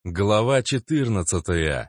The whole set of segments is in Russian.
Глава 14.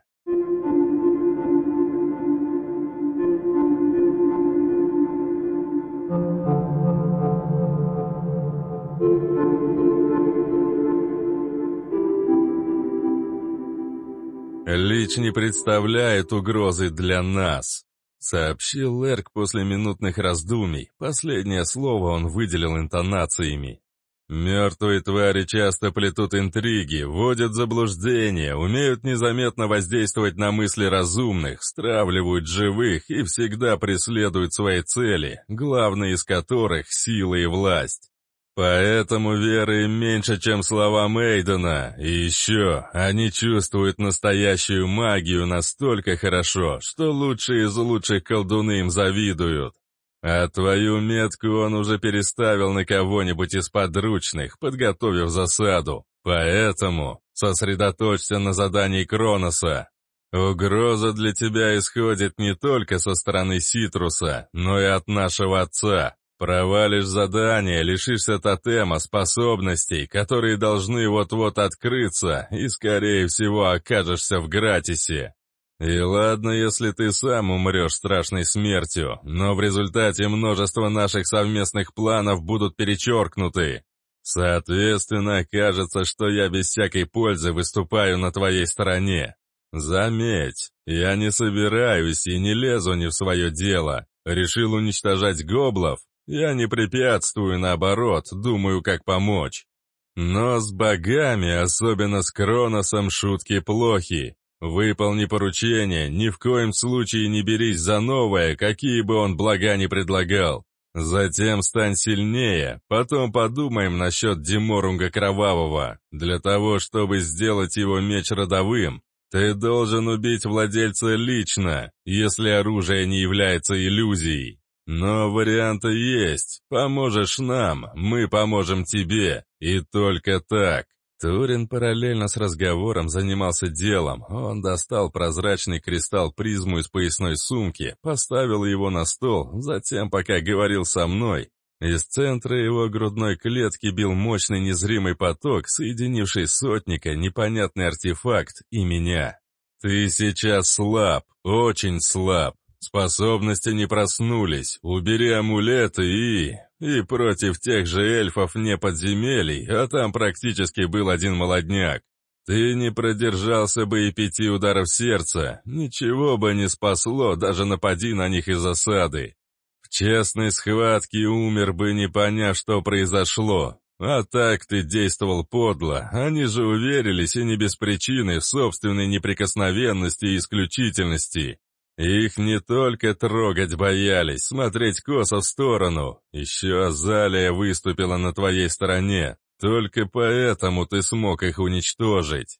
«Лич не представляет угрозы для нас», — сообщил Эрк после минутных раздумий. Последнее слово он выделил интонациями. «Мертвые твари часто плетут интриги, вводят в заблуждение, умеют незаметно воздействовать на мысли разумных, стравливают живых и всегда преследуют свои цели, главные из которых — сила и власть. Поэтому веры им меньше, чем слова Мейдена, и еще они чувствуют настоящую магию настолько хорошо, что лучшие из лучших колдуны им завидуют. А твою метку он уже переставил на кого-нибудь из подручных, подготовив засаду. Поэтому сосредоточься на задании Кроноса. Угроза для тебя исходит не только со стороны Ситруса, но и от нашего отца. Провалишь задание, лишишься тотема, способностей, которые должны вот-вот открыться, и, скорее всего, окажешься в Гратисе. И ладно, если ты сам умрешь страшной смертью, но в результате множество наших совместных планов будут перечеркнуты. Соответственно, кажется, что я без всякой пользы выступаю на твоей стороне. Заметь, я не собираюсь и не лезу не в свое дело. Решил уничтожать гоблов? Я не препятствую, наоборот, думаю, как помочь. Но с богами, особенно с Кроносом, шутки плохи. Выполни поручение, ни в коем случае не берись за новое, какие бы он блага ни предлагал. Затем стань сильнее, потом подумаем насчет Деморунга Кровавого. Для того, чтобы сделать его меч родовым, ты должен убить владельца лично, если оружие не является иллюзией. Но варианты есть. Поможешь нам, мы поможем тебе. И только так. Турин параллельно с разговором занимался делом. Он достал прозрачный кристалл-призму из поясной сумки, поставил его на стол, затем, пока говорил со мной, из центра его грудной клетки бил мощный незримый поток, соединивший сотника, непонятный артефакт и меня. «Ты сейчас слаб, очень слаб. Способности не проснулись, убери амулеты и против тех же эльфов не подземелий, а там практически был один молодняк. Ты не продержался бы и 5 ударов сердца, ничего бы не спасло, даже напади на них из засады. В честной схватке умер бы, не поняв, что произошло. А так ты действовал подло, они же уверились и не без причины в собственной неприкосновенности и исключительности. Их не только трогать боялись, смотреть косо в сторону. Еще Азалия выступила на твоей стороне. Только поэтому ты смог их уничтожить.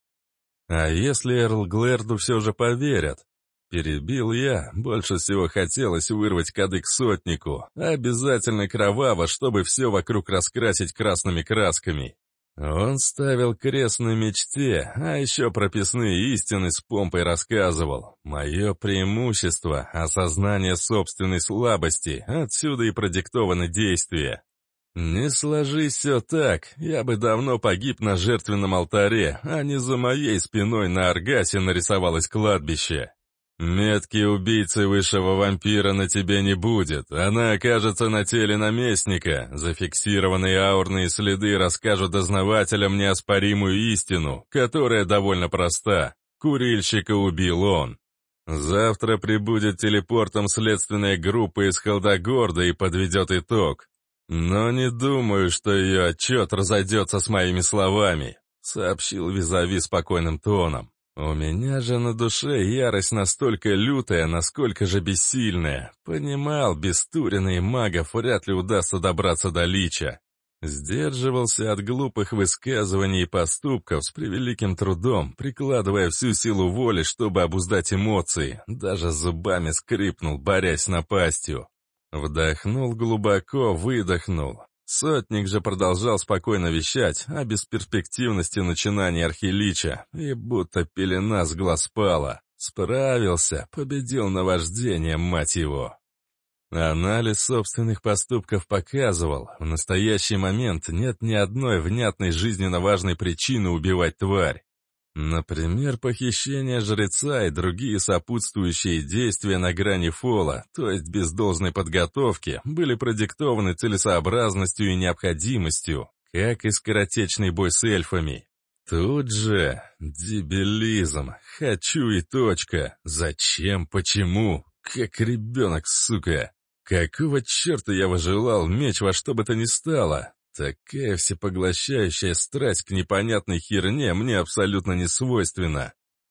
А если Эрлглэрду все же поверят? Перебил я, больше всего хотелось вырвать кадык сотнику. Обязательно кроваво, чтобы все вокруг раскрасить красными красками. Он ставил крест на мечте, а еще прописные истины с помпой рассказывал. Мое преимущество — осознание собственной слабости, отсюда и продиктованы действия. Не сложись все так, я бы давно погиб на жертвенном алтаре, а не за моей спиной на Аргасе нарисовалось кладбище. Метки убийцы высшего вампира на тебе не будет, она окажется на теле наместника. Зафиксированные аурные следы расскажут дознавателям неоспоримую истину, которая довольно проста. Курильщика убил он. Завтра прибудет телепортом следственная группа из Халдагорда и подведет итог. Но не думаю, что ее отчет разойдется с моими словами, сообщил визави спокойным тоном. У меня же на душе ярость настолько лютая, насколько же бессильная. Понимал, без Турина и магов вряд ли удастся добраться до Лича. Сдерживался от глупых высказываний и поступков с превеликим трудом, прикладывая всю силу воли, чтобы обуздать эмоции. Даже зубами скрипнул, борясь с напастью. Вдохнул глубоко, выдохнул. Сотник же продолжал спокойно вещать о бесперспективности начинания Архилича, и будто пелена с глаз спала. Справился, победил наваждение, мать его. Анализ собственных поступков показывал, в настоящий момент нет ни одной внятной жизненно важной причины убивать тварь. Например, похищение жреца и другие сопутствующие действия на грани фола, то есть без должной подготовки, были продиктованы целесообразностью и необходимостью, как и скоротечный бой с эльфами. Тут же дебилизм, хочу и точка, зачем, почему, как ребенок, сука. Какого черта я выжелал меч во что бы то ни стало? Такая всепоглощающая страсть к непонятной херне мне абсолютно не свойственна.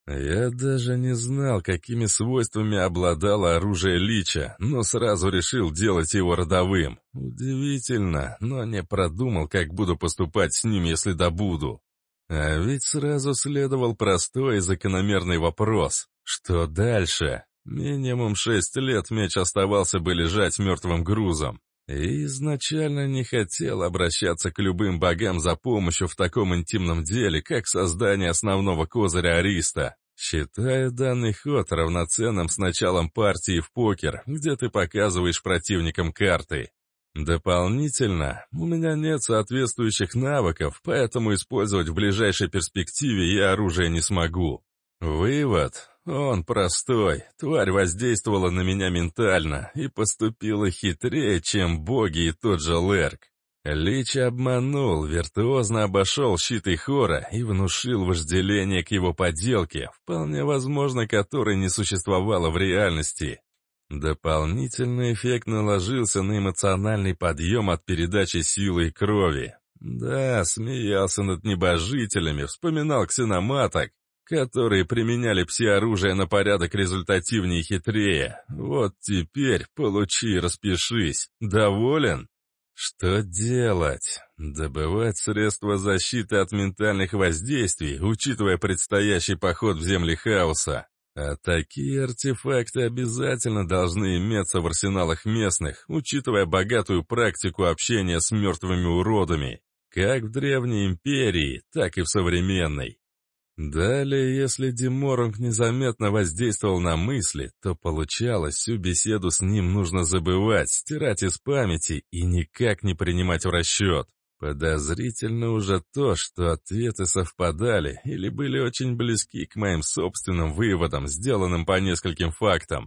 Я даже не знал, какими свойствами обладало оружие Лича, но сразу решил делать его родовым. Удивительно, но не продумал, как буду поступать с ним, если добуду. А ведь сразу следовал простой и закономерный вопрос. Что дальше? Минимум 6 лет меч оставался бы лежать мертвым грузом. И изначально не хотел обращаться к любым богам за помощью в таком интимном деле, как создание основного козыря Ариста, считая данный ход равноценным с началом партии в покер, где ты показываешь противникам карты. Дополнительно, у меня нет соответствующих навыков, поэтому использовать в ближайшей перспективе я оружие не смогу. Вывод. Он простой. Тварь воздействовала на меня ментально и поступила хитрее, чем боги и тот же Лерк. Лич обманул, виртуозно обошел щит Ихора и внушил вожделение к его поделке, вполне возможно, которой не существовало в реальности. Дополнительный эффект наложился на эмоциональный подъем от передачи силы и крови. Да, смеялся над небожителями, вспоминал ксеноматок, которые применяли пси-оружие на порядок результативнее и хитрее. Вот теперь получи и распишись. Доволен? Что делать? Добывать средства защиты от ментальных воздействий, учитывая предстоящий поход в земли хаоса. А такие артефакты обязательно должны иметься в арсеналах местных, учитывая богатую практику общения с мертвыми уродами, как в Древней Империи, так и в современной. Далее, если Деморонг незаметно воздействовал на мысли, то получалось, всю беседу с ним нужно забывать, стирать из памяти и никак не принимать в расчет. Подозрительно уже то, что ответы совпадали или были очень близки к моим собственным выводам, сделанным по нескольким фактам.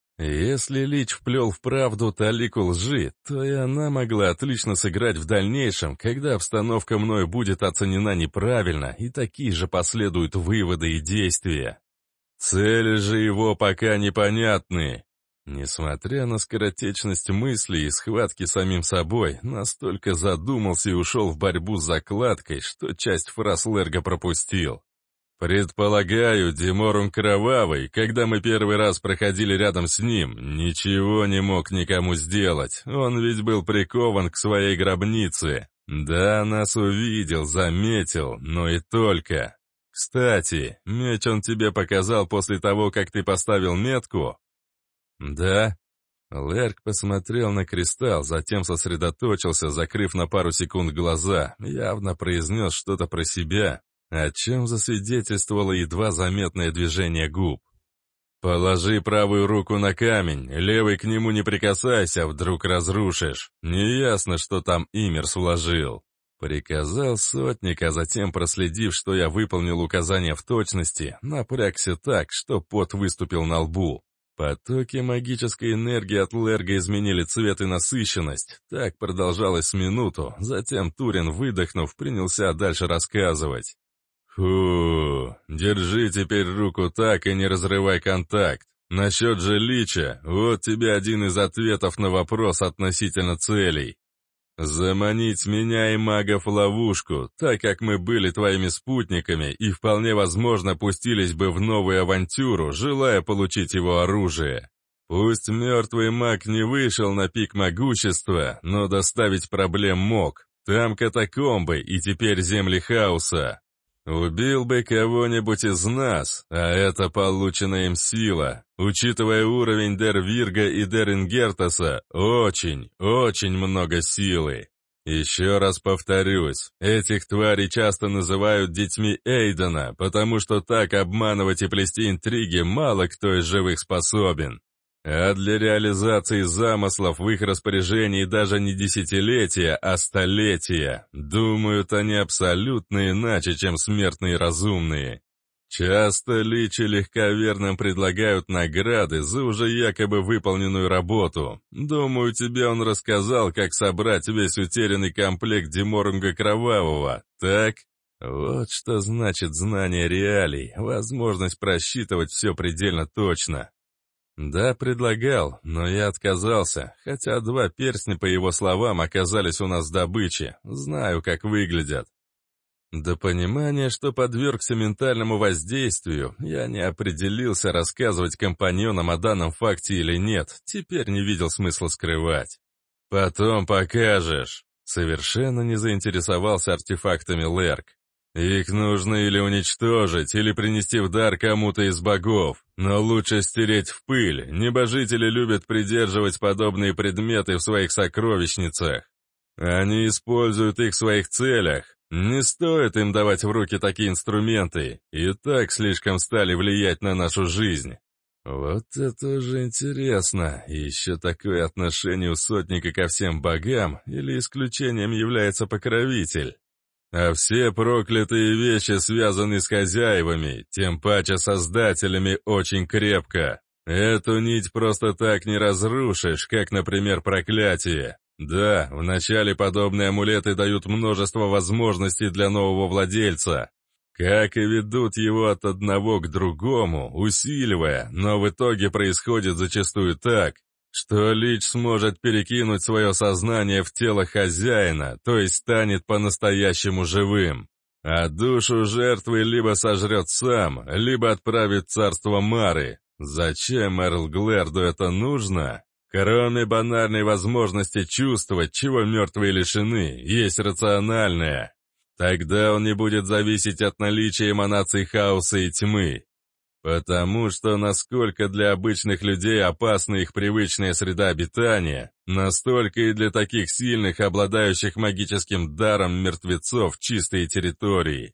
Если Лич вплел в правду талику лжи, то и она могла отлично сыграть в дальнейшем, когда обстановка мною будет оценена неправильно, и такие же последуют выводы и действия. Цели же его пока непонятны. Несмотря на скоротечность мыслей и схватки с самим собой, настолько задумался и ушел в борьбу с закладкой, что часть фраз Лерга пропустил. Предполагаю, Деморунг Кровавый, когда мы первый раз проходили рядом с ним, ничего не мог никому сделать, он ведь был прикован к своей гробнице. Да, нас увидел, заметил, но и только. Кстати, меч он тебе показал после того, как ты поставил метку? Да. Лерк посмотрел на кристалл, затем сосредоточился, закрыв на пару секунд глаза, явно произнес что-то про себя, о чем засвидетельствовало едва заметное движение губ. «Положи правую руку на камень, левой к нему не прикасайся, вдруг разрушишь. Неясно, что там Имерс вложил». Приказал сотник, а затем, проследив, что я выполнил указания в точности, напрягся так, что пот выступил на лбу. Потоки магической энергии от Лерга изменили цвет и насыщенность. Так продолжалось с минуту, затем Турин, выдохнув, принялся дальше рассказывать. «Фу, держи теперь руку так и не разрывай контакт. Насчет же Лича, вот тебе один из ответов на вопрос относительно целей. Заманить меня и магов в ловушку, так как мы были твоими спутниками и вполне возможно пустились бы в новую авантюру, желая получить его оружие. Пусть мертвый маг не вышел на пик могущества, но доставить проблем мог. Там катакомбы и теперь земли хаоса. Убил бы кого-нибудь из нас, а это полученная им сила, учитывая уровень Дервирга и Дерингертаса, очень, очень много силы. Еще раз повторюсь, этих тварей часто называют детьми Эйдена, потому что так обманывать и плести интриги мало кто из живых способен. А для реализации замыслов в их распоряжении даже не десятилетия, а столетия. Думают они абсолютно иначе, чем смертные разумные. Часто личи легковерным предлагают награды за уже якобы выполненную работу. Думаю, тебе он рассказал, как собрать весь утерянный комплект Деморунга Кровавого, так? Вот что значит знание реалий, возможность просчитывать все предельно точно. Да, предлагал, но я отказался, хотя 2 перстня, по его словам, оказались у нас в добыче. Знаю, как выглядят. До понимания, что подвергся ментальному воздействию, я не определился, рассказывать компаньонам о данном факте или нет, теперь не видел смысла скрывать. «Потом покажешь», — совершенно не заинтересовался артефактами Лерк. «Их нужно или уничтожить, или принести в дар кому-то из богов, но лучше стереть в пыль, небожители любят придерживать подобные предметы в своих сокровищницах. Они используют их в своих целях. Не стоит им давать в руки такие инструменты, и так слишком стали влиять на нашу жизнь». Вот это уже интересно. Еще такое отношение у сотника ко всем богам, или исключением является покровитель? А все проклятые вещи связаны с хозяевами, тем паче создателями, очень крепко. Эту нить просто так не разрушишь, как, например, проклятие. Да, вначале подобные амулеты дают множество возможностей для нового владельца, как и ведут его от одного к другому, усиливая, но в итоге происходит зачастую так, что лич сможет перекинуть свое сознание в тело хозяина, то есть станет по-настоящему живым. А душу жертвы либо сожрет сам, либо отправит в царство Мары. Зачем Эрл Глэрду это нужно? Кроме банальной возможности чувствовать, чего мертвые лишены, есть рациональное. Тогда он не будет зависеть от наличия эманаций хаоса и тьмы. Потому что насколько для обычных людей опасна их привычная среда обитания, настолько и для таких сильных, обладающих магическим даром мертвецов, чистые территории.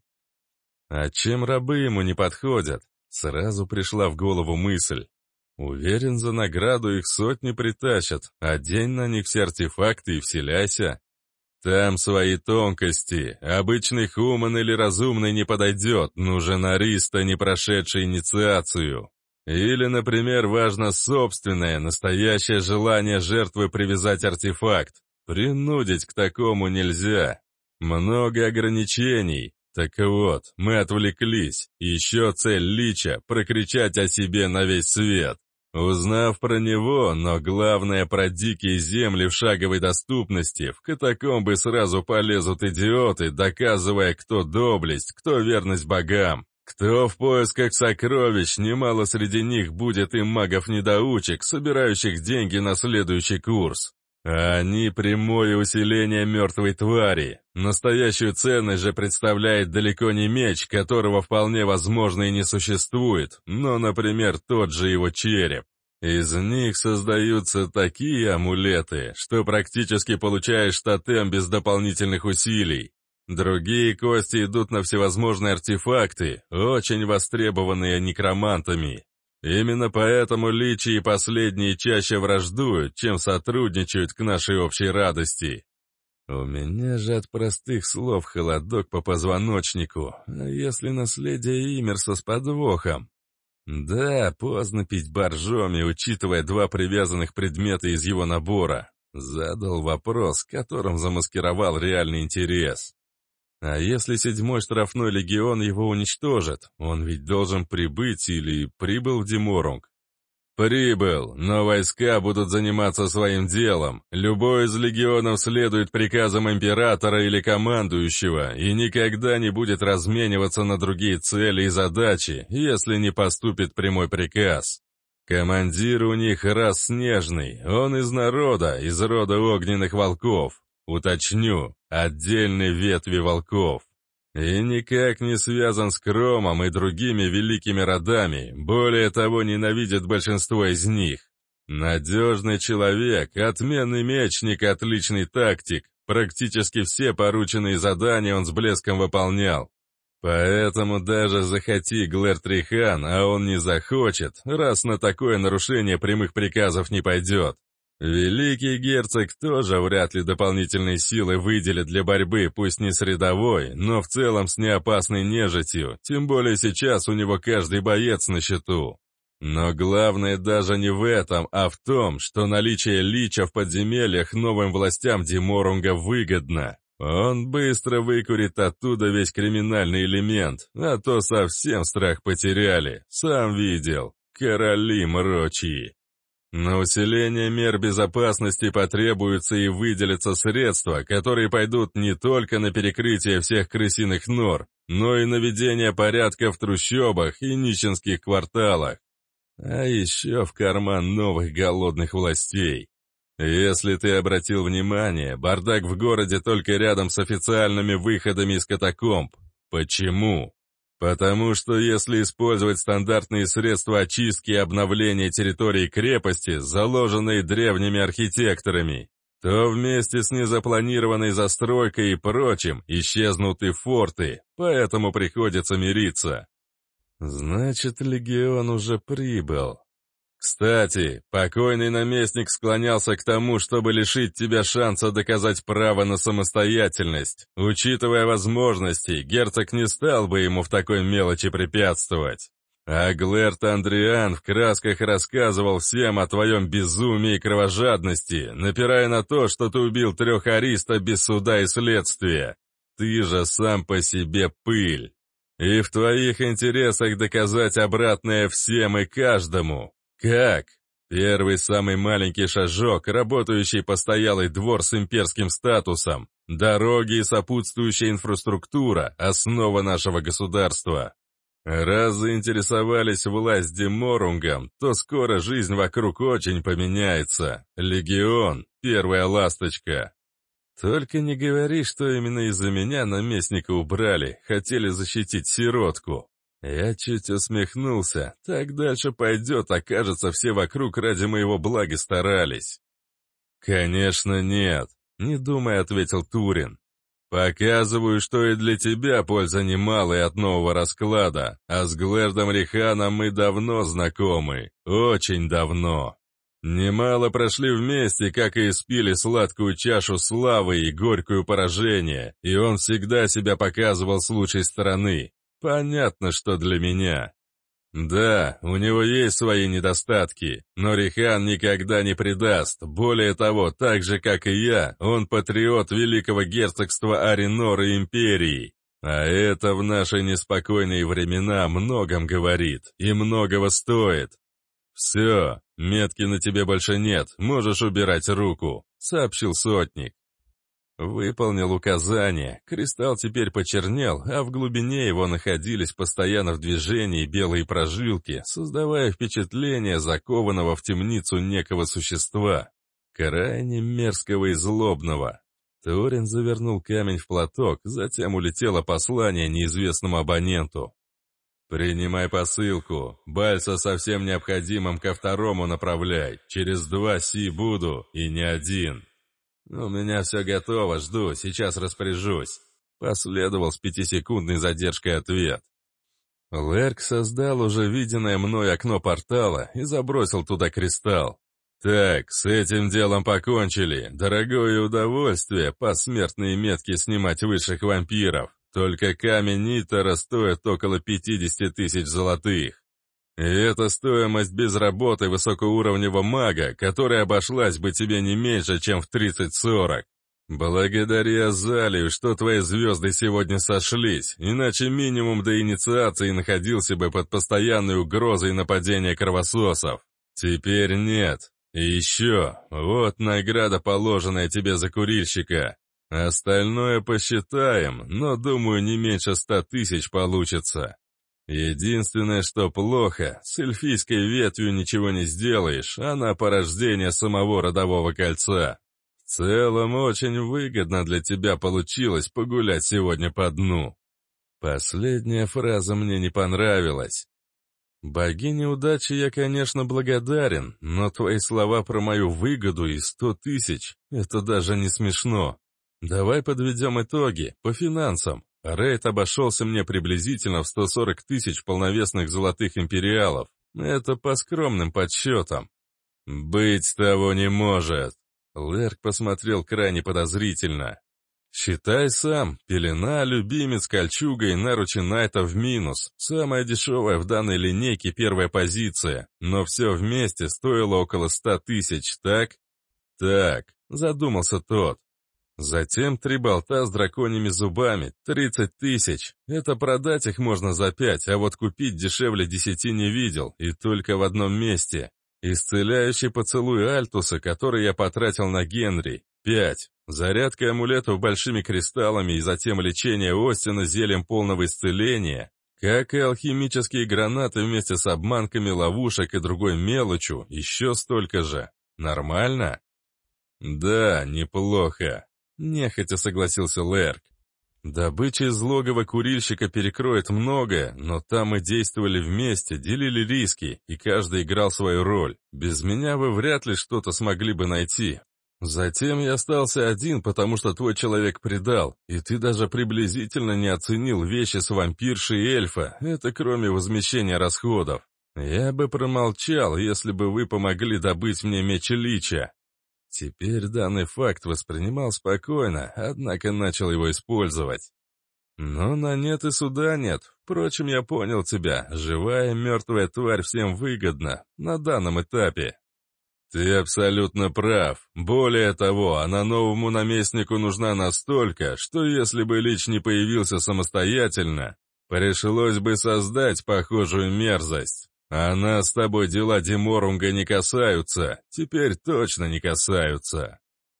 А чем рабы ему не подходят? Сразу пришла в голову мысль. Уверен, за награду их сотни притащат, одень на них все артефакты и вселяйся. Там свои тонкости, обычный хуман или разумный не подойдет, нужен ариста, не прошедший инициацию. Или, например, важно собственное, настоящее желание жертвы привязать артефакт. Принудить к такому нельзя. Много ограничений. Так вот, мы отвлеклись. Еще цель лича — прокричать о себе на весь свет. Узнав про него, но главное про дикие земли в шаговой доступности, в катакомбы сразу полезут идиоты, доказывая, кто доблесть, кто верность богам, кто в поисках сокровищ, немало среди них будет и магов-недоучек, собирающих деньги на следующий курс. А они прямое усиление мертвой твари. Настоящую ценность же представляет далеко не меч, которого вполне возможно и не существует, но, например, тот же его череп. Из них создаются такие амулеты, что практически получаешь тотем без дополнительных усилий. Другие кости идут на всевозможные артефакты, очень востребованные некромантами. Именно поэтому личи и последние чаще враждуют, чем сотрудничают к нашей общей радости. У меня же от простых слов холодок по позвоночнику, а если наследие Иммерса с подвохом? Да, поздно пить боржоми, учитывая 2 привязанных предмета из его набора. Задал вопрос, которым замаскировал реальный интерес. А если 7-й штрафной легион его уничтожит, он ведь должен прибыть или прибыл в Деморунг? Прибыл, но войска будут заниматься своим делом. Любой из легионов следует приказам императора или командующего и никогда не будет размениваться на другие цели и задачи, если не поступит прямой приказ. Командир у них рас снежный, он из рода огненных волков. Уточню, отдельной ветви волков. И никак не связан с Кромом и другими великими родами, более того, ненавидит большинство из них. Надежный человек, отменный мечник, отличный тактик, практически все порученные задания он с блеском выполнял. Поэтому даже захоти Глэр Трихан, а он не захочет, раз на такое нарушение прямых приказов не пойдет. Великий герцог тоже вряд ли дополнительные силы выделит для борьбы, пусть не с рядовой, но в целом с неопасной нежитью, тем более сейчас у него каждый боец на счету. Но главное даже не в этом, а в том, что наличие лича в подземельях новым властям Диморунга выгодно. Он быстро выкурит оттуда весь криминальный элемент, а то совсем страх потеряли, сам видел, короли мрочьи. На усиление мер безопасности потребуются и выделятся средства, которые пойдут не только на перекрытие всех крысиных нор, но и на ведение порядка в трущобах и нищенских кварталах. А еще в карман новых голодных властей. Если ты обратил внимание, бардак в городе только рядом с официальными выходами из катакомб. Почему? Потому что если использовать стандартные средства очистки и обновления территории крепости, заложенные древними архитекторами, то вместе с незапланированной застройкой и прочим исчезнут и форты, поэтому приходится мириться. Значит, легион уже прибыл. Кстати, покойный наместник склонялся к тому, чтобы лишить тебя шанса доказать право на самостоятельность. Учитывая возможности, герцог не стал бы ему в такой мелочи препятствовать. А Глэрт Андриан в красках рассказывал всем о твоем безумии и кровожадности, напирая на то, что ты убил 3 ариста без суда и следствия. Ты же сам по себе пыль. И в твоих интересах доказать обратное всем и каждому. Как? Первый самый маленький шажок, работающий постоялый двор с имперским статусом, дороги и сопутствующая инфраструктура – основа нашего государства. Раз заинтересовались власть Диморунгом, то скоро жизнь вокруг очень поменяется. Легион – первая ласточка. Только не говори, что именно из-за меня наместника убрали, хотели защитить сиротку. Я чуть усмехнулся, так дальше пойдет, окажется, все вокруг ради моего блага старались. Конечно, нет, не думая, ответил Турин. Показываю, что и для тебя польза немалая от нового расклада, а с Глэрдом Риханом мы давно знакомы, очень давно. Немало прошли вместе, как и испили сладкую чашу славы и горькую поражение, и он всегда себя показывал с лучшей стороны. Понятно, что для меня. Да, у него есть свои недостатки, но Рихан никогда не предаст. Более того, так же, как и я, он патриот великого герцогства Аринор и Империи. А это в наши неспокойные времена многом говорит и многого стоит. «Все, метки на тебе больше нет, можешь убирать руку», — сообщил сотник. Выполнил указание, кристалл теперь почернел, а в глубине его находились постоянно в движении белые прожилки, создавая впечатление закованного в темницу некого существа, крайне мерзкого и злобного. Турин завернул камень в платок, затем улетело послание неизвестному абоненту. «Принимай посылку. Бальса со всем необходимым ко второму направляй. Через 2 си буду, и не один». «У меня все готово, жду, сейчас распоряжусь», — последовал с 5-секундной задержкой ответ. Лерк создал уже виденное мной окно портала и забросил туда кристалл. «Так, с этим делом покончили. Дорогое удовольствие посмертные метки снимать высших вампиров. Только камень Нитера стоит около 50 000 золотых. И это стоимость без работы высокоуровневого мага, которая обошлась бы тебе не меньше, чем в 30-40. Благодари Азалию, что твои звезды сегодня сошлись, иначе минимум до инициации находился бы под постоянной угрозой нападения кровососов. Теперь нет. И еще, вот награда, положенная тебе за курильщика. Остальное посчитаем, но, думаю, не меньше 100 000 получится. Единственное, что плохо, с эльфийской ветвью ничего не сделаешь, она порождение самого родового кольца. В целом, очень выгодно для тебя получилось погулять сегодня по дну». Последняя фраза мне не понравилась. «Богине удачи я, конечно, благодарен, но твои слова про мою выгоду и 100 000 — это даже не смешно. Давай подведем итоги, по финансам. Рейд обошелся мне приблизительно в 140 000 полновесных золотых империалов. Это по скромным подсчетам. «Быть того не может!» Лерк посмотрел крайне подозрительно. «Считай сам, пелена, любимец, кольчуга и наручи Найта в минус. Самая дешевая в данной линейке первая позиция, но все вместе стоило около 100 тысяч, так?» «Так», — задумался тот. «Затем 3 болта с драконьими зубами, 30 тысяч. Это продать их можно за 5, а вот купить дешевле 10 не видел, и только в одном месте. Исцеляющий поцелуй Альтуса, который я потратил на Генри, 5. Зарядка амулетов большими кристаллами и затем лечение Остина зельем полного исцеления, как и алхимические гранаты вместе с обманками ловушек и другой мелочью, еще столько же. Нормально?» «Да, неплохо», — нехотя согласился Лерк. «Добыча из логова курильщика перекроет многое, но там мы действовали вместе, делили риски, и каждый играл свою роль. Без меня вы вряд ли что-то смогли бы найти. Затем я остался один, потому что твой человек предал, и ты даже приблизительно не оценил вещи с вампиршей и эльфа, это кроме возмещения расходов. Я бы промолчал, если бы вы помогли добыть мне меч Лича». Теперь данный факт воспринимал спокойно, однако начал его использовать. «Но на нет и суда нет. Впрочем, я понял тебя. Живая и мертвая тварь всем выгодна. На данном этапе». «Ты абсолютно прав. Более того, она новому наместнику нужна настолько, что если бы Лич не появился самостоятельно, пришлось бы создать похожую мерзость. А нас с тобой дела Деморунга не касаются, теперь точно не касаются».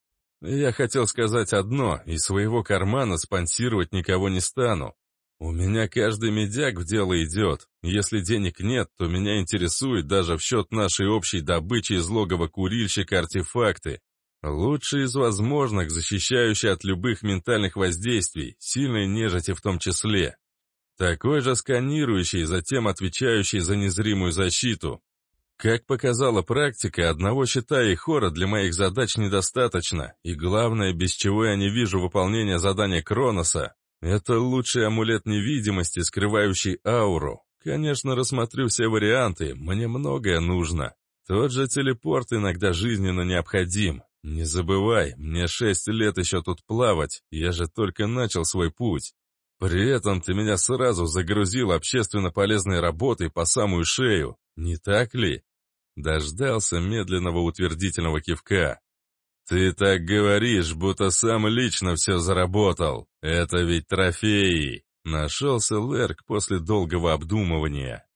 Я хотел сказать одно, из своего кармана спонсировать никого не стану. У меня каждый медяк в дело идет. Если денег нет, то меня интересует даже в счет нашей общей добычи из логова курильщика артефакты. Лучшие из возможных, защищающие от любых ментальных воздействий, сильной нежити в том числе. Такой же сканирующий, затем отвечающий за незримую защиту. Как показала практика, одного щита и хора для моих задач недостаточно, и главное, без чего я не вижу выполнения задания Кроноса, это лучший амулет невидимости, скрывающий ауру. Конечно, рассмотрю все варианты, мне многое нужно. Тот же телепорт иногда жизненно необходим. Не забывай, мне 6 лет еще тут плавать, я же только начал свой путь. При этом ты меня сразу загрузил общественно полезной работой по самую шею, не так ли?» Дождался медленного утвердительного кивка. «Ты так говоришь, будто сам лично все заработал. Это ведь трофеи!» Нашелся Лерк после долгого обдумывания.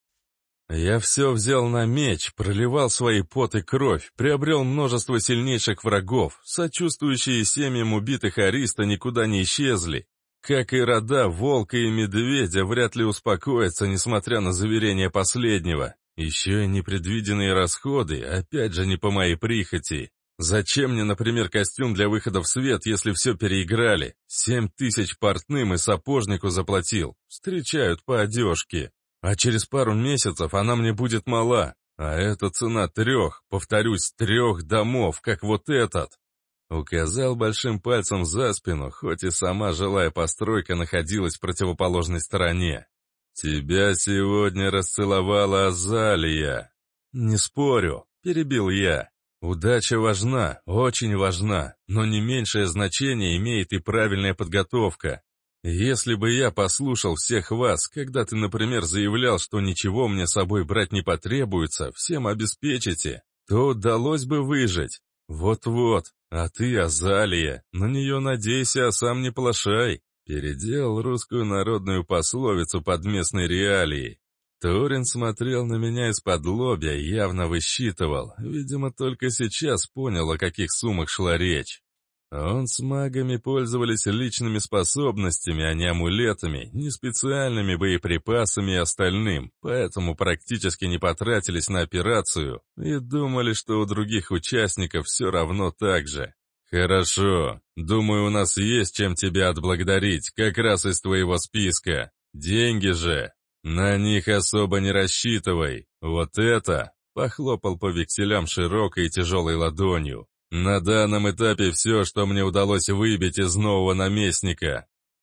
«Я все взял на меч, проливал свои пот и кровь, приобрел множество сильнейших врагов, сочувствующие семьям убитых Ариста никуда не исчезли. Как и рода волка и медведя вряд ли успокоятся, несмотря на заверения последнего. Еще и непредвиденные расходы, опять же не по моей прихоти. Зачем мне, например, костюм для выхода в свет, если все переиграли? 7 тысяч портным и сапожнику заплатил. Встречают по одежке. А через пару месяцев она мне будет мала. А это цена 3, повторюсь, 3 домов, как вот этот. Указал большим пальцем за спину, хоть и сама жилая постройка находилась в противоположной стороне. «Тебя сегодня расцеловала Азалия». «Не спорю», — перебил я. «Удача важна, очень важна, но не меньшее значение имеет и правильная подготовка. Если бы я послушал всех вас, когда ты, например, заявлял, что ничего мне с собой брать не потребуется, всем обеспечите, то удалось бы выжить. Вот-вот, а ты, Азалия, на нее надейся, а сам не плашай». Переделал русскую народную пословицу под местной реалией. Торин смотрел на меня из-под лобья, явно высчитывал. Видимо, только сейчас понял, о каких суммах шла речь. Он с магами пользовались личными способностями, а не амулетами, не специальными боеприпасами и остальным, поэтому практически не потратились на операцию и думали, что у других участников все равно так же. «Хорошо. Думаю, у нас есть чем тебя отблагодарить, как раз из твоего списка. Деньги же. На них особо не рассчитывай. Вот это...» Похлопал по векселям широкой и тяжелой ладонью. «На данном этапе все, что мне удалось выбить из нового наместника.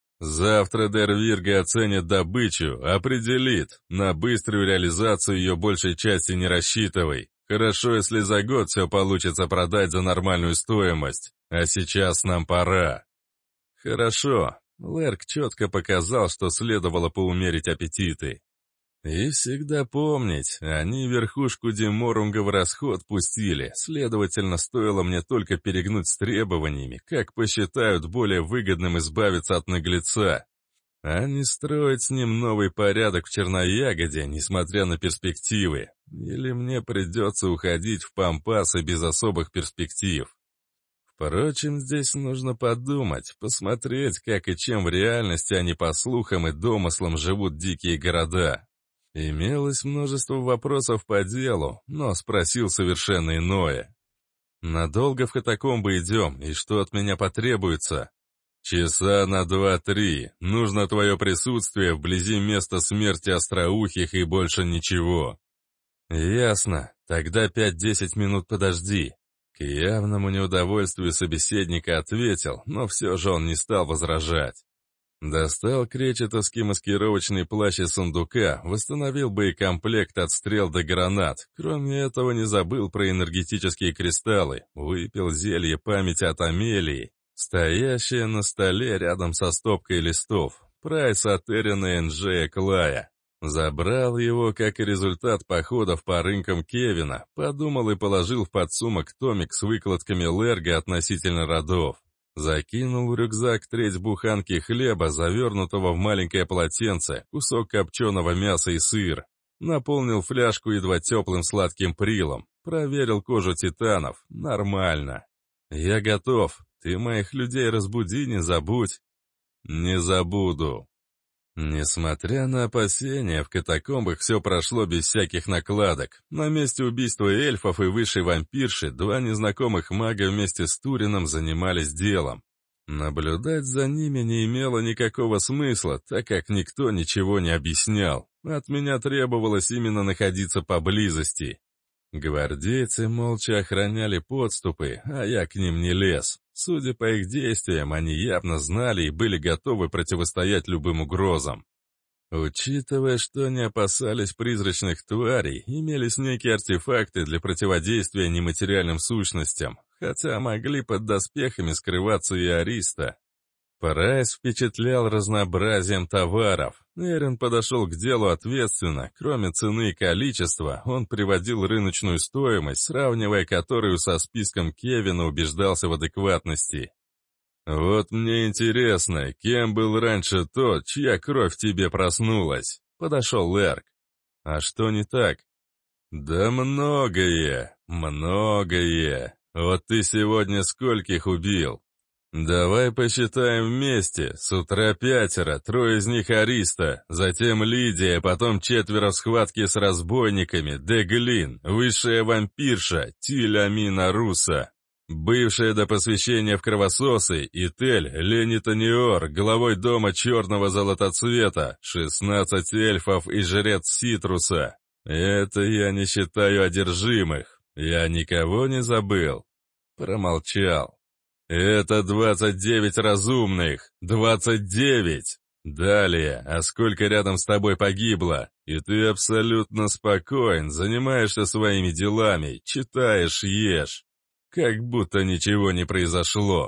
Завтра Дервирга оценит добычу, определит. На быструю реализацию ее большей части не рассчитывай. Хорошо, если за год все получится продать за нормальную стоимость. А сейчас нам пора». «Хорошо». Лерк четко показал, что следовало поумерить аппетиты. И всегда помнить, они верхушку Деморунга в расход пустили, следовательно, стоило мне только перегнуть с требованиями, как посчитают более выгодным избавиться от наглеца, а не строить с ним новый порядок в Черноягоде, несмотря на перспективы. Или мне придется уходить в пампасы без особых перспектив. Впрочем, здесь нужно подумать, посмотреть, как и чем в реальности, а не по слухам и домыслам живут дикие города. Имелось множество вопросов по делу, но спросил совершенно иное. «Надолго в катакомбы идем, и что от меня потребуется?» «Часа на 2-3. Нужно твое присутствие вблизи места смерти остроухих и больше ничего». «Ясно. Тогда 5-10 минут подожди». К явному неудовольствию собеседника ответил, но все же он не стал возражать. Достал кречетовский маскировочный плащ из сундука, восстановил боекомплект от стрел до гранат. Кроме этого, не забыл про энергетические кристаллы, выпил зелье памяти от Амелии, стоящее на столе рядом со стопкой листов, прайс от Эрина Энджея Клая. Забрал его, как и результат походов по рынкам Кевина, подумал и положил в подсумок томик с выкладками Лерга относительно родов. Закинул в рюкзак треть буханки хлеба, завернутого в маленькое полотенце, кусок копченого мяса и сыр. Наполнил фляжку едва теплым сладким прилом. Проверил кожу титанов. Нормально. «Я готов. Ты моих людей разбуди, не забудь». «Не забуду». Несмотря на опасения, в катакомбах все прошло без всяких накладок. На месте убийства эльфов и высшей вампирши два незнакомых мага вместе с Турином занимались делом. Наблюдать за ними не имело никакого смысла, так как никто ничего не объяснял. От меня требовалось именно находиться поблизости. Гвардейцы молча охраняли подступы, а я к ним не лез. Судя по их действиям, они явно знали и были готовы противостоять любым угрозам. Учитывая, что не опасались призрачных тварей, имелись некие артефакты для противодействия нематериальным сущностям, хотя могли под доспехами скрываться и ариста. Прайс впечатлял разнообразием товаров. Эрин подошел к делу ответственно. Кроме цены и количества, он приводил рыночную стоимость, сравнивая которую со списком Кевина, убеждался в адекватности. «Вот мне интересно, кем был раньше тот, чья кровь в тебе проснулась?» Подошел Лерк. «А что не так?» «Да многое, многое. Вот ты сегодня скольких убил?» «Давай посчитаем вместе. С утра 5, 3 из них Ариста, затем Лидия, потом 4 в схватке с разбойниками, Деглин, высшая вампирша, Тиль-Амина Руса, бывшая до посвящения в кровососы, Итель, Ленитаниор, главой дома черного золотоцвета, 16 эльфов и жрец Ситруса. Это я не считаю одержимых. Я никого не забыл». Промолчал. «Это 29 разумных! 29! Далее, а сколько рядом с тобой погибло? И ты абсолютно спокоен, занимаешься своими делами, читаешь, ешь. Как будто ничего не произошло».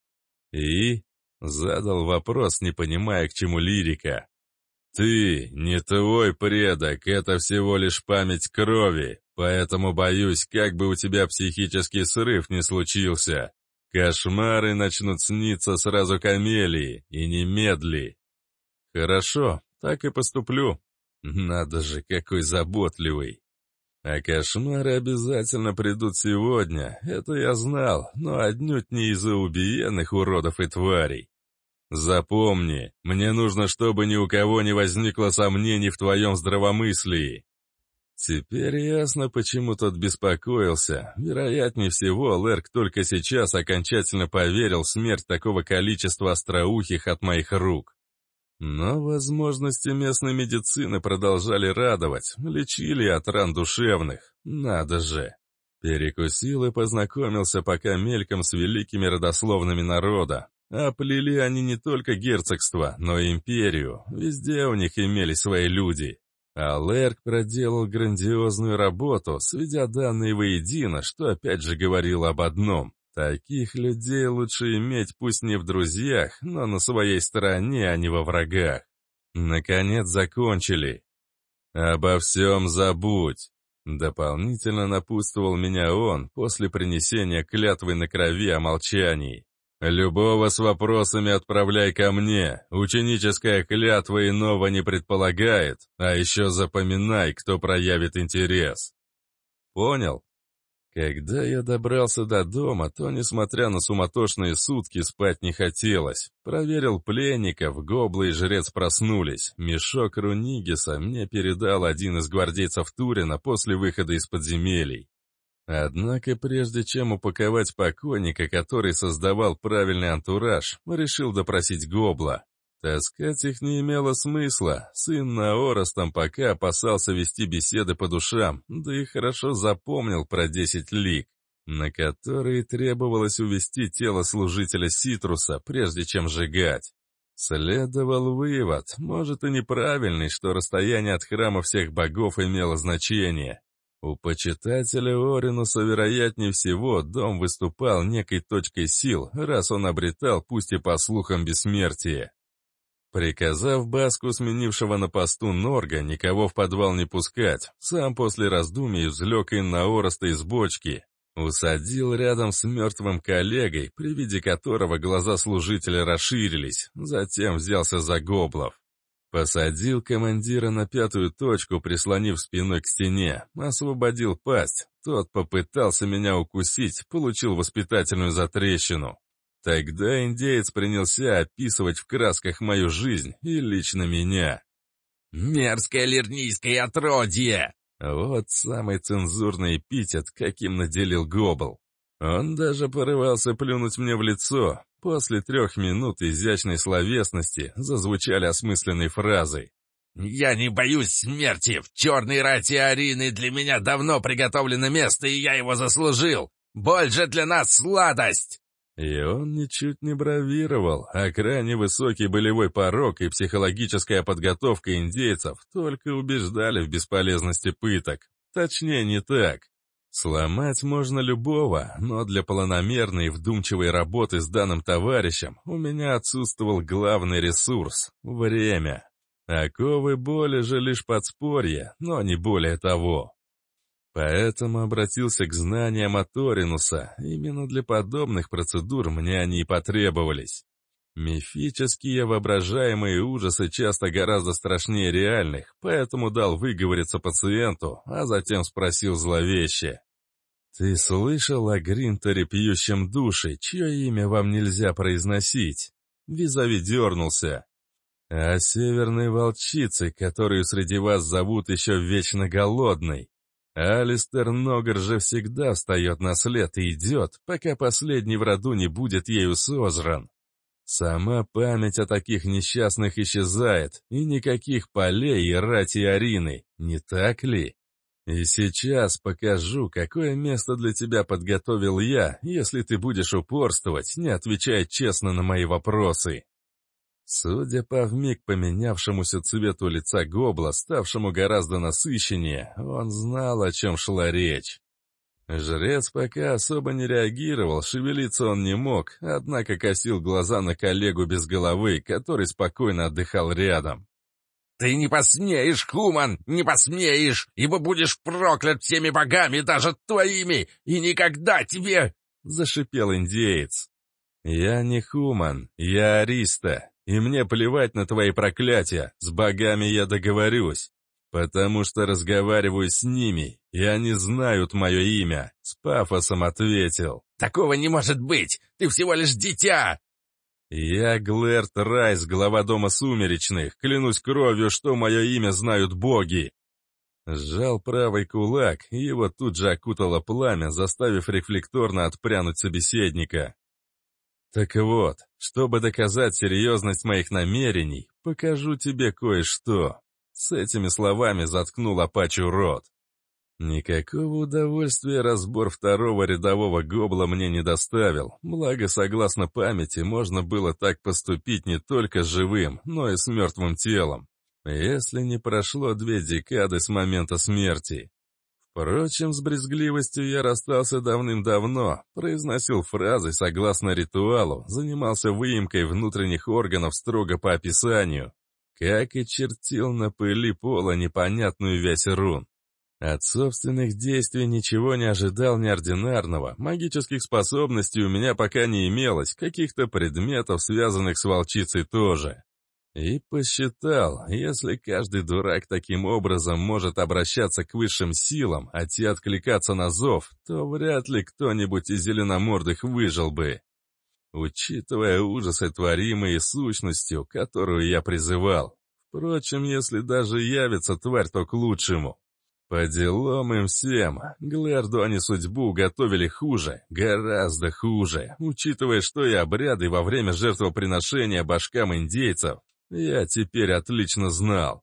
«И?» — задал вопрос, не понимая, к чему лирика. «Ты, не твой предок, это всего лишь память крови, поэтому боюсь, как бы у тебя психический срыв не случился. Кошмары начнут сниться сразу к Амелии, и немедли». «Хорошо, так и поступлю». Надо же, какой заботливый. А кошмары обязательно придут сегодня, это я знал, но отнюдь не из-за убиенных уродов и тварей. Запомни, мне нужно, чтобы ни у кого не возникло сомнений в твоем здравомыслии. Теперь ясно, почему тот беспокоился. Вероятнее всего, Лерк только сейчас окончательно поверил в смерть такого количества остроухих от моих рук. Но возможности местной медицины продолжали радовать, лечили от ран душевных. Надо же. Перекусил и познакомился пока мельком с великими родословными народа. Оплели они не только герцогство, но и империю. Везде у них имелись свои люди. А Лерк проделал грандиозную работу, сведя данные воедино, что опять же говорил об одном. Таких людей лучше иметь пусть не в друзьях, но на своей стороне, а не во врагах. Наконец закончили. «Обо всем забудь», — дополнительно напутствовал меня он после принесения клятвы на крови о молчании. «Любого с вопросами отправляй ко мне. Ученическая клятва иного не предполагает, а еще запоминай, кто проявит интерес». Понял? Когда я добрался до дома, то, несмотря на суматошные сутки, спать не хотелось. Проверил пленников, Гобла и Жрец проснулись. Мешок Рунигиса мне передал один из гвардейцев Турина после выхода из подземелий. Однако, прежде чем упаковать покойника, который создавал правильный антураж, решил допросить Гобла. Таскать их не имело смысла, сын Наоростом пока опасался вести беседы по душам, да и хорошо запомнил про 10 лик, на которые требовалось увести тело служителя Ситруса, прежде чем сжигать. Следовал вывод, может и неправильный, что расстояние от храма всех богов имело значение. У почитателя Оринуса, вероятнее всего, дом выступал некой точкой сил, раз он обретал, пусть и по слухам, бессмертие. Приказав Баску, сменившего на посту Норга, никого в подвал не пускать, сам после раздумий взлег Иннаороста из бочки, усадил рядом с мертвым коллегой, при виде которого глаза служителя расширились, затем взялся за Гоблов. Посадил командира на 5-ю точку, прислонив спиной к стене, освободил пасть, тот попытался меня укусить, получил воспитательную затрещину. Тогда индеец принялся описывать в красках мою жизнь и лично меня. «Мерзкое лирнийское отродье!» Вот самый цензурный эпитет, каким наделил Гобл. Он даже порывался плюнуть мне в лицо. После 3 минут изящной словесности зазвучали осмысленные фразы. «Я не боюсь смерти. В черной рати Арины для меня давно приготовлено место, и я его заслужил. Боль же для нас сладость!» И он ничуть не бравировал, а крайне высокий болевой порог и психологическая подготовка индейцев только убеждали в бесполезности пыток. Точнее, не так. Сломать можно любого, но для планомерной и вдумчивой работы с данным товарищем у меня отсутствовал главный ресурс — время. Оковы боли же лишь подспорье, но не более того. Поэтому обратился к знаниям от Оринуса. Именно для подобных процедур мне они и потребовались. Мифические воображаемые ужасы часто гораздо страшнее реальных, поэтому дал выговориться пациенту, а затем спросил зловеще. «Ты слышал о Гринтере, пьющем души, чье имя вам нельзя произносить?» Визави дернулся. «О северной волчице, которую среди вас зовут еще вечно голодной. Алистер Ногар же всегда встает на след и идет, пока последний в роду не будет ею сожран. Сама память о таких несчастных исчезает, и никаких полей и рати Арины, не так ли? И сейчас покажу, какое место для тебя подготовил я, если ты будешь упорствовать, не отвечая честно на мои вопросы». Судя по вмиг поменявшемуся цвету лица Гобла, ставшему гораздо насыщеннее, он знал, о чем шла речь. Жрец пока особо не реагировал, шевелиться он не мог, однако косил глаза на коллегу без головы, который спокойно отдыхал рядом. «Ты не посмеешь, Хуман, не посмеешь, ибо будешь проклят всеми богами, даже твоими, и никогда тебе...» — зашипел индеец. «Я не Хуман, я Ариста. И мне плевать на твои проклятия, с богами я договорюсь, потому что разговариваю с ними, и они знают мое имя», — с пафосом ответил. «Такого не может быть, ты всего лишь дитя!» «Я Глэрт Райс, глава Дома Сумеречных, клянусь кровью, что мое имя знают боги». Сжал правый кулак, и его тут же окутало пламя, заставив рефлекторно отпрянуть собеседника. «Так вот, чтобы доказать серьезность моих намерений, покажу тебе кое-что». С этими словами заткнул Апачу рот. Никакого удовольствия разбор 2-го рядового Гобла мне не доставил, благо, согласно памяти, можно было так поступить не только с живым, но и с мертвым телом. если не прошло 2 декады с момента смерти. Впрочем, с брезгливостью я расстался давным-давно, произносил фразы согласно ритуалу, занимался выемкой внутренних органов строго по описанию, как и чертил на пыли пола непонятную вязь рун. От собственных действий ничего не ожидал неординарного, магических способностей у меня пока не имелось, каких-то предметов, связанных с волчицей тоже. И посчитал, если каждый дурак таким образом может обращаться к высшим силам, а те откликаться на зов, то вряд ли кто-нибудь из зеленомордых выжил бы. Учитывая ужасы, творимые сущностью, которую я призывал. Впрочем, если даже явится тварь, то к лучшему. По делам им всем. Глэрду они судьбу готовили хуже, гораздо хуже, учитывая, что и обряды во время жертвоприношения башкам индейцев я теперь отлично знал.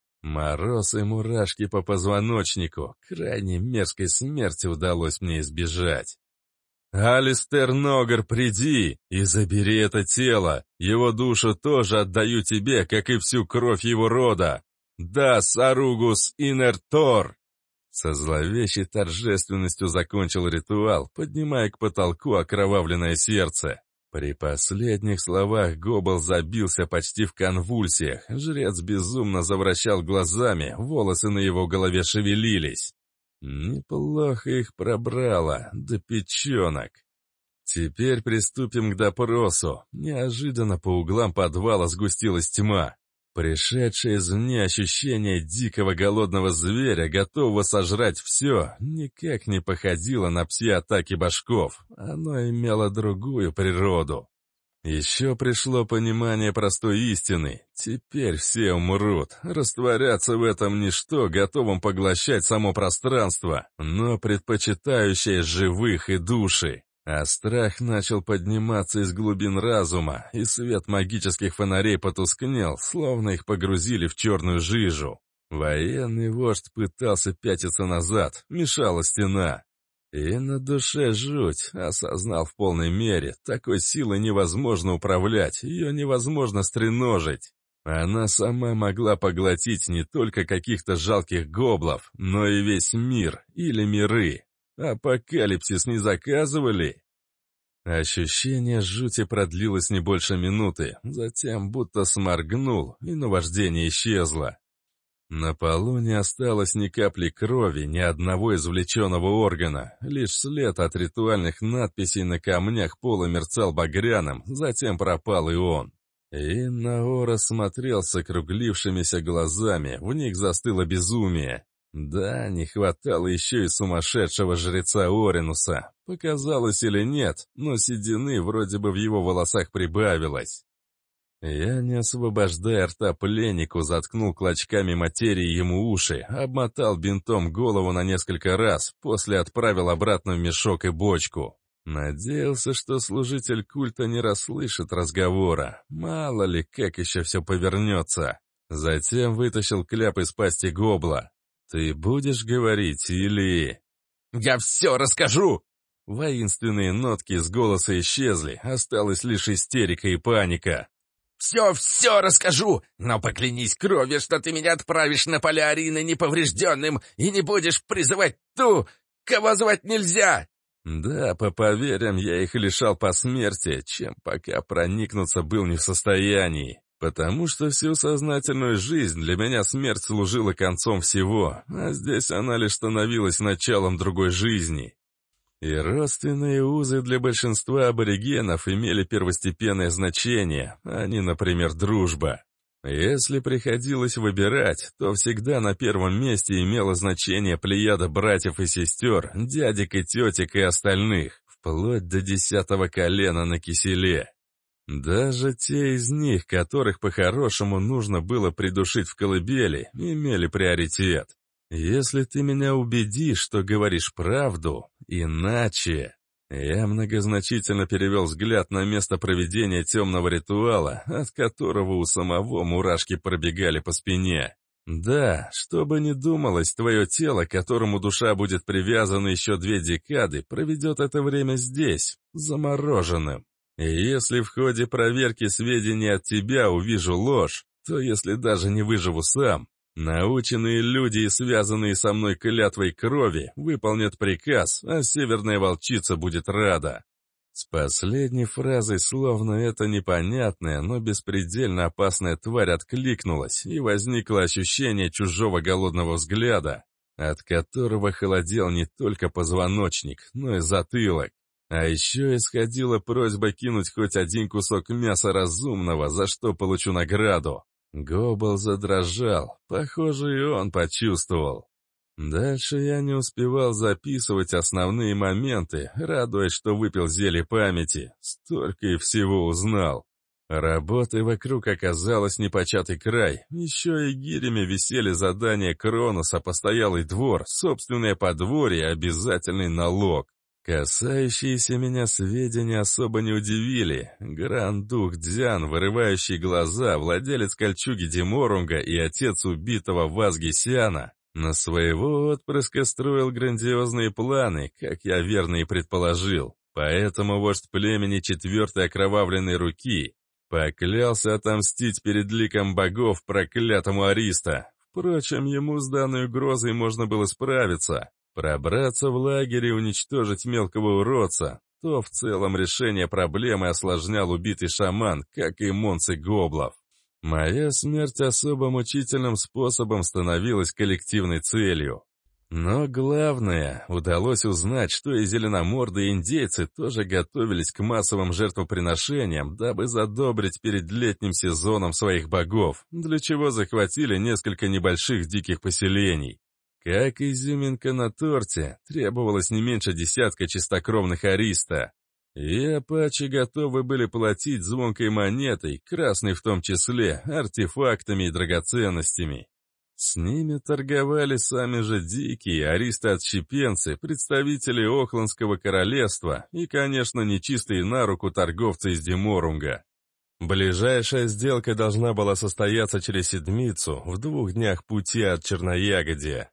Мороз и мурашки по позвоночнику, крайне мерзкой смерти удалось мне избежать. «Алистер Ногар, приди и забери это тело, его душу тоже отдаю тебе, как и всю кровь его рода. Дас Аругус Инертор!» Со зловещей торжественностью закончил ритуал, поднимая к потолку окровавленное сердце. При последних словах Гобл забился почти в конвульсиях, жрец безумно завращал глазами, волосы на его голове шевелились. Неплохо их пробрало, до печенок. Теперь приступим к допросу. Неожиданно по углам подвала сгустилась тьма. Пришедшее извне ощущение дикого голодного зверя, готового сожрать все, никак не походило на пси-атаки башков. Оно имело другую природу. Еще пришло понимание простой истины. Теперь все умрут, растворятся в этом ничто, готовом поглощать само пространство, но предпочитающее живых и души. А страх начал подниматься из глубин разума, и свет магических фонарей потускнел, словно их погрузили в черную жижу. Военный вождь пытался пятиться назад, мешала стена. И на душе жуть, осознал в полной мере, такой силой невозможно управлять, ее невозможно стреножить. Она сама могла поглотить не только каких-то жалких гоблов, но и весь мир или миры. Апокалипсис не заказывали? Ощущение жути продлилось не больше минуты, затем будто сморгнул, и наваждение исчезло. На полу не осталось ни капли крови, ни одного извлеченного органа, лишь след от ритуальных надписей на камнях пола мерцал багряным, затем пропал и он. И Наора смотрел с округлившимися глазами, в них застыло безумие. Да, не хватало еще и сумасшедшего жреца Оринуса. Показалось или нет, но седины вроде бы в его волосах прибавилось. Я, не освобождая рта пленнику, заткнул клочками материи ему уши, обмотал бинтом голову на несколько раз, после отправил обратно в мешок и бочку. Надеялся, что служитель культа не расслышит разговора. Мало ли, как еще все повернется. Затем вытащил кляп из пасти гобла. «Ты будешь говорить или...» «Я все расскажу!» Воинственные нотки с голоса исчезли, осталась лишь истерика и паника. «Все расскажу, но поклянись кровью, что ты меня отправишь на поля Арины неповрежденным и не будешь призывать ту, кого звать нельзя!» Да, по поверьям, я их лишал посмертия, чем пока проникнуться был не в состоянии. Потому что всю сознательную жизнь для меня смерть служила концом всего, а здесь она лишь становилась началом другой жизни. И родственные узы для большинства аборигенов имели первостепенное значение, а не, например, дружба. Если приходилось выбирать, то всегда на первом месте имело значение плеяда братьев и сестер, дядек и тетек и остальных, вплоть до 10-го колена на киселе. Даже те из них, которых по-хорошему нужно было придушить в колыбели, имели приоритет. Если ты меня убедишь, что говоришь правду, иначе... Я многозначительно перевел взгляд на место проведения темного ритуала, от которого у самого мурашки пробегали по спине. Да, что бы ни думалось, твое тело, к которому душа будет привязана еще 2 декады, проведет это время здесь, замороженным. И если в ходе проверки сведений от тебя увижу ложь, то если даже не выживу сам, наученные люди и связанные со мной клятвой крови выполнят приказ, а северная волчица будет рада. С последней фразой словно эта непонятная, но беспредельно опасная тварь откликнулась, и возникло ощущение чужого голодного взгляда, от которого холодел не только позвоночник, но и затылок. А еще исходила просьба кинуть хоть один кусок мяса разумного, за что получу награду. Гобл задрожал, похоже, и он почувствовал. Дальше я не успевал записывать основные моменты, радуясь, что выпил зелье памяти. Столько и всего узнал. Работы вокруг оказалось непочатый край. Еще и гирями висели задания Кроноса, постоялый двор, собственное подворье, обязательный налог. Касающиеся меня сведения особо не удивили. Гранд-дух Дзян, вырывающий глаза, владелец кольчуги Диморунга и отец убитого Вазгисяна, на своего отпрыска строил грандиозные планы, как я верно и предположил. Поэтому вождь племени четвертой окровавленной руки поклялся отомстить перед ликом богов проклятому Ариста. Впрочем, ему с данной угрозой можно было справиться. Пробраться в лагерь и уничтожить мелкого уродца, то в целом решение проблемы осложнял убитый шаман, как и монцы гоблов. Моя смерть особо мучительным способом становилась коллективной целью. Но главное, удалось узнать, что и зеленомордые индейцы тоже готовились к массовым жертвоприношениям, дабы задобрить перед летним сезоном своих богов, для чего захватили несколько небольших диких поселений. Как изюминка на торте, требовалось не меньше десятка чистокровных ариста. И апачи готовы были платить звонкой монетой, красной в том числе, артефактами и драгоценностями. С ними торговали сами же дикие аристы-отщепенцы, представители Охландского королевства и, конечно, нечистые на руку торговцы из Диморунга. Ближайшая сделка должна была состояться через седмицу, в 2 днях пути от Черноягодья.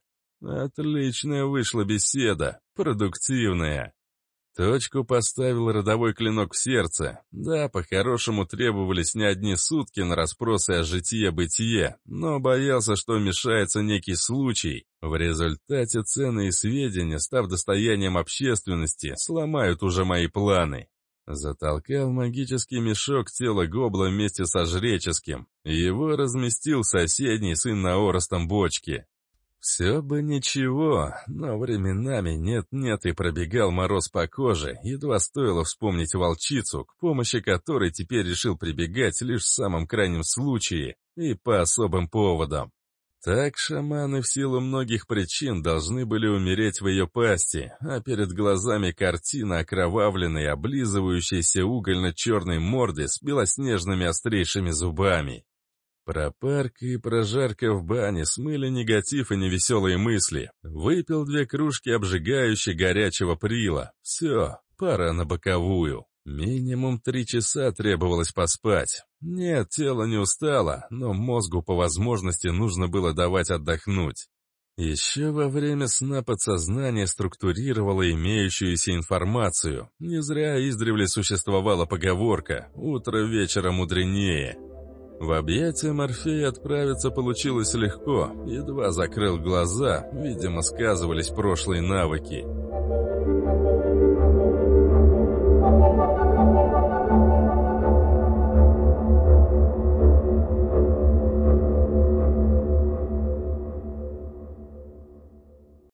Отличная вышла беседа, продуктивная. Точку поставил родовой клинок в сердце. Да, по-хорошему требовались не одни сутки на расспросы о житие-бытие, но боялся, что вмешается некий случай. В результате ценные сведения, став достоянием общественности, сломают уже мои планы. Затолкал магический мешок тело гобла вместе со жреческим, и его разместил соседний сын наоростом бочки. Все бы ничего, но временами нет-нет и пробегал мороз по коже, едва стоило вспомнить волчицу, к помощи которой теперь решил прибегать лишь в самом крайнем случае и по особым поводам. Так шаманы в силу многих причин должны были умереть в ее пасти, а перед глазами картина окровавленной, облизывающейся угольно-черной морды с белоснежными острейшими зубами. Пропарка и прожарка в бане смыли негатив и невеселые мысли. Выпил 2 кружки обжигающе горячего прила. Все, пора на боковую. Минимум 3 часа требовалось поспать. Нет, тело не устало, но мозгу по возможности нужно было давать отдохнуть. Еще во время сна подсознание структурировало имеющуюся информацию. Не зря издревле существовала поговорка «утро вечера мудренее». В объятия Морфея отправиться получилось легко, едва закрыл глаза, видимо, сказывались прошлые навыки.